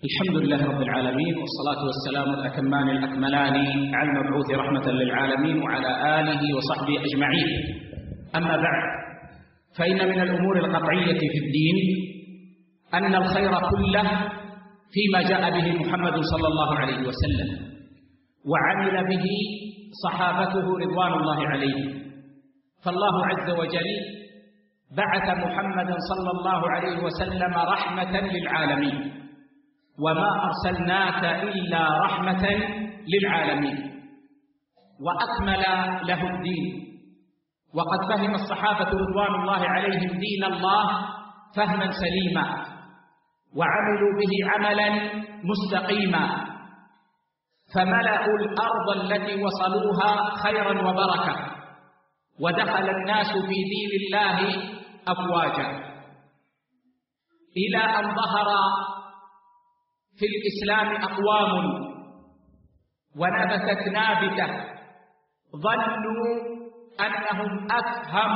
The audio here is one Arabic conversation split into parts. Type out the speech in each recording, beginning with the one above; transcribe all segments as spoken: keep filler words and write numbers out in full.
الحمد لله رب العالمين، والصلاة والسلام الأتمان الأكملان على المبعوث رحمة للعالمين وعلى آله وصحبه أجمعين. أما بعد، فإن من الأمور القطعية في الدين أن الخير كله فيما جاء به محمد صلى الله عليه وسلم وعمل به صحابته رضوان الله عليهم. فالله عز وجل بعث محمدا صلى الله عليه وسلم رحمة للعالمين، وما أرسلناك إلا رحمة للعالمين، وأكمل له الدين. وقد فهم الصحابة رضوان الله عليهم دين الله فهما سليما، وعملوا به عملا مستقيما، فملأوا الأرض التي وصلوها خيرا وبركة، ودخل الناس في دين الله أفواجا، إلى أن ظهر في الإسلام أقوام ونبتت نابتة ظنوا أنهم أفهم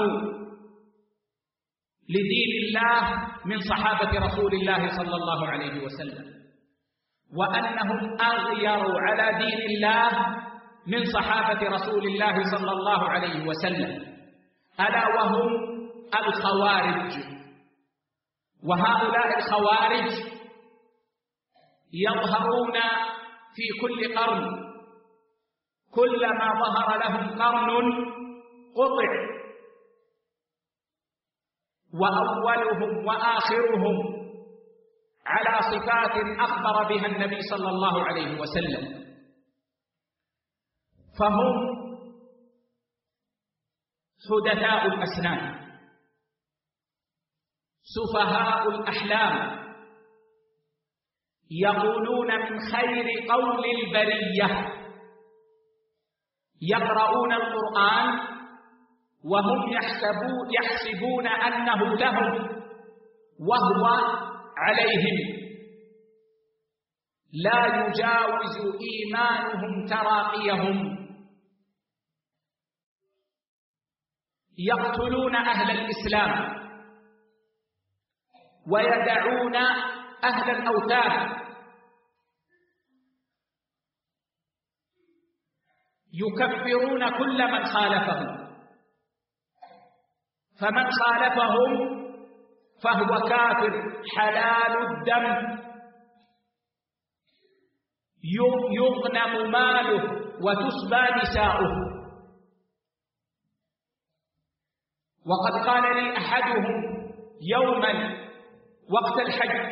لدين الله من صحابة رسول الله صلى الله عليه وسلم، وأنهم أغيروا على دين الله من صحابة رسول الله صلى الله عليه وسلم، ألا وهم الخوارج. وهؤلاء الخوارج يظهرون في كل قرن، كلما ظهر لهم قرن قطع، وأولهم وآخرهم على صفات أخبر بها النبي صلى الله عليه وسلم. فهم حدثاء الأسنان، سفهاء الأحلام، يقولون من خير قول البرية، يقرؤون القرآن وهم يحسبون, يحسبون أنه لهم وهو عليهم، لا يجاوز إيمانهم تراقيهم، يقتلون أهل الإسلام ويدعون أهل الأوثان، يكفرون كل من خالفهم، فمن خالفهم فهو كافر حلال الدم، يغنم ماله وتسبى نساؤه. وقد قال لي أحدهم يوما وقت الحج: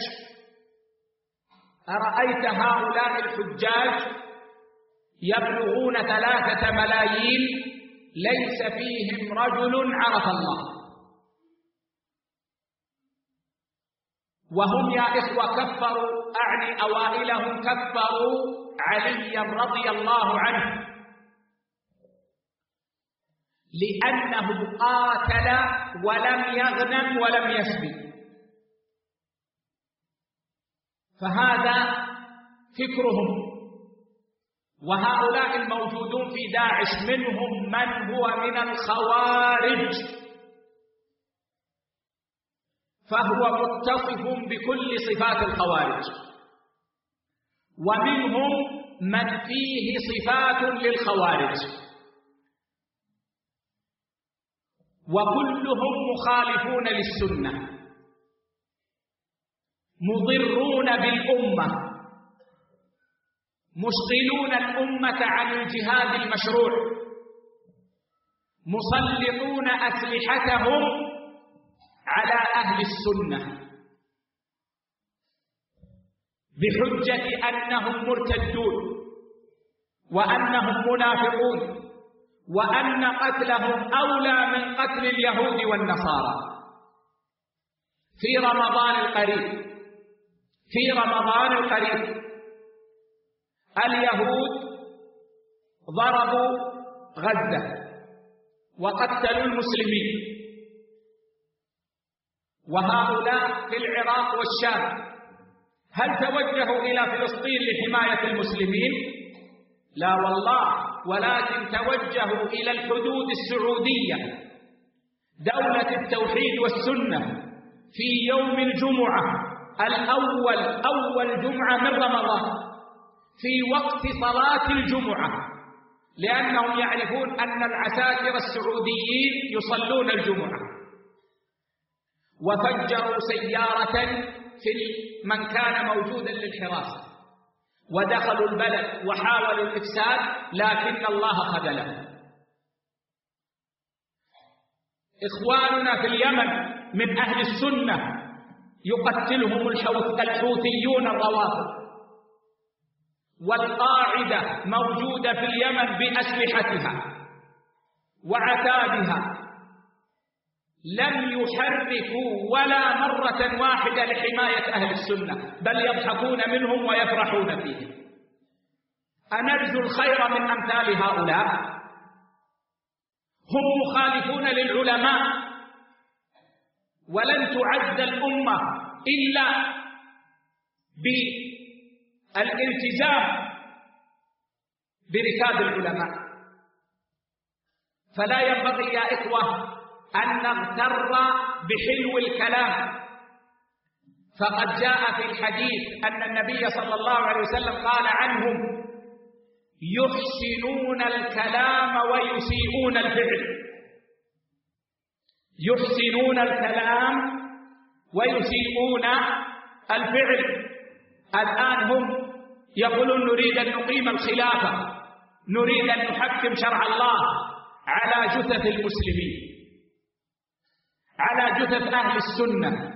أرأيت هؤلاء الحجاج يبلغون ثلاثة ملايين ليس فيهم رجل عرف الله، وهم يا إخوة كفروا، أعني أوائلهم كفروا عليا رضي الله عنه، لأنه قاتل ولم يغنم ولم يسبي. فهذا فكرهم. وهؤلاء الموجودون في داعش منهم من هو من الخوارج، فهو متصف بكل صفات الخوارج، ومنهم من فيه صفات للخوارج، وكلهم مخالفون للسنة، مضرون بالأمة، مشغلون الأمة عن الجهاد المشروع، مسلطون أسلحتهم على أهل السنة بحجة أنهم مرتدون، وأنهم منافقون، وأن قتلهم أولى من قتل اليهود والنصارى. في رمضان القريب في رمضان القريب اليهود ضربوا غزة وقتلوا المسلمين، وهؤلاء في العراق والشام هل توجهوا إلى فلسطين لحماية المسلمين؟ لا والله، ولكن توجهوا إلى الحدود السعودية، دولة التوحيد والسنة، في يوم الجمعة الأول أول جمعة من رمضان في وقت صلاة الجمعة، لأنهم يعرفون أن العساكر السعوديين يصلون الجمعة، وفجروا سيارة في من كان موجودا للحراسة ودخلوا البلد وحاولوا الإفساد، لكن الله خذلهم. إخواننا في اليمن من أهل السنة يقتلهم الحوثيون الروافض، والقاعدة موجودة في اليمن بأسلحتها وعتادها، لم يحركوا ولا مرة واحدة لحماية أهل السنة، بل يضحكون منهم ويفرحون فيهم. أنرجو الخير من أمثال هؤلاء. هم مخالفون للعلماء، ولن تعد الأمة إلا بالالتزام بركاب العلماء. فلا ينبغي يا إخوة أن نغتر بحلو الكلام، فقد جاء في الحديث أن النبي صلى الله عليه وسلم قال عنهم: يحسنون الكلام ويسيئون الفعل. يحسنون الكلام ويسيئون الفعل. الآن هم يقولون نريد أن نقيم الخلافة، نريد أن نحكم شرع الله على جثث المسلمين، على جثث أهل السنة،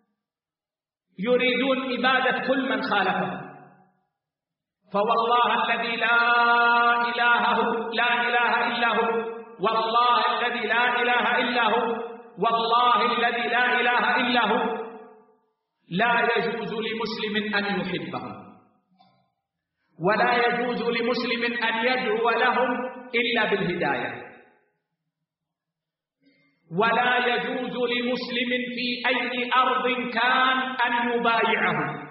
يريدون إبادة كل من خالفهم. فوالله الذي لا إله لا إله إلا هو، والله الذي لا إله إلا هو، والله الذي لا إله إلا هو، لا يجوز لمسلم أن يحبهم، ولا يجوز لمسلم أن يدعو لهم إلا بالهداية، ولا يجوز لمسلم في أي أرض كان أن يبايعهم.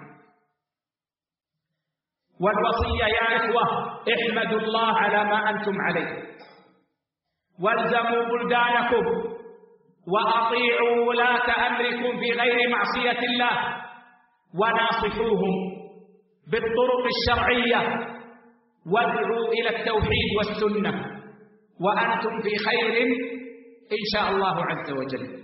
والوصية يا إخوة: احمدوا الله على ما أنتم عليه، والزموا بلدانكم، وأطيعوا ولاة أمركم في غير معصية الله، وناصحوهم بالطرق الشرعية، وادعوا إلى التوحيد والسنة، وأنتم في خير إن شاء الله عز وجل.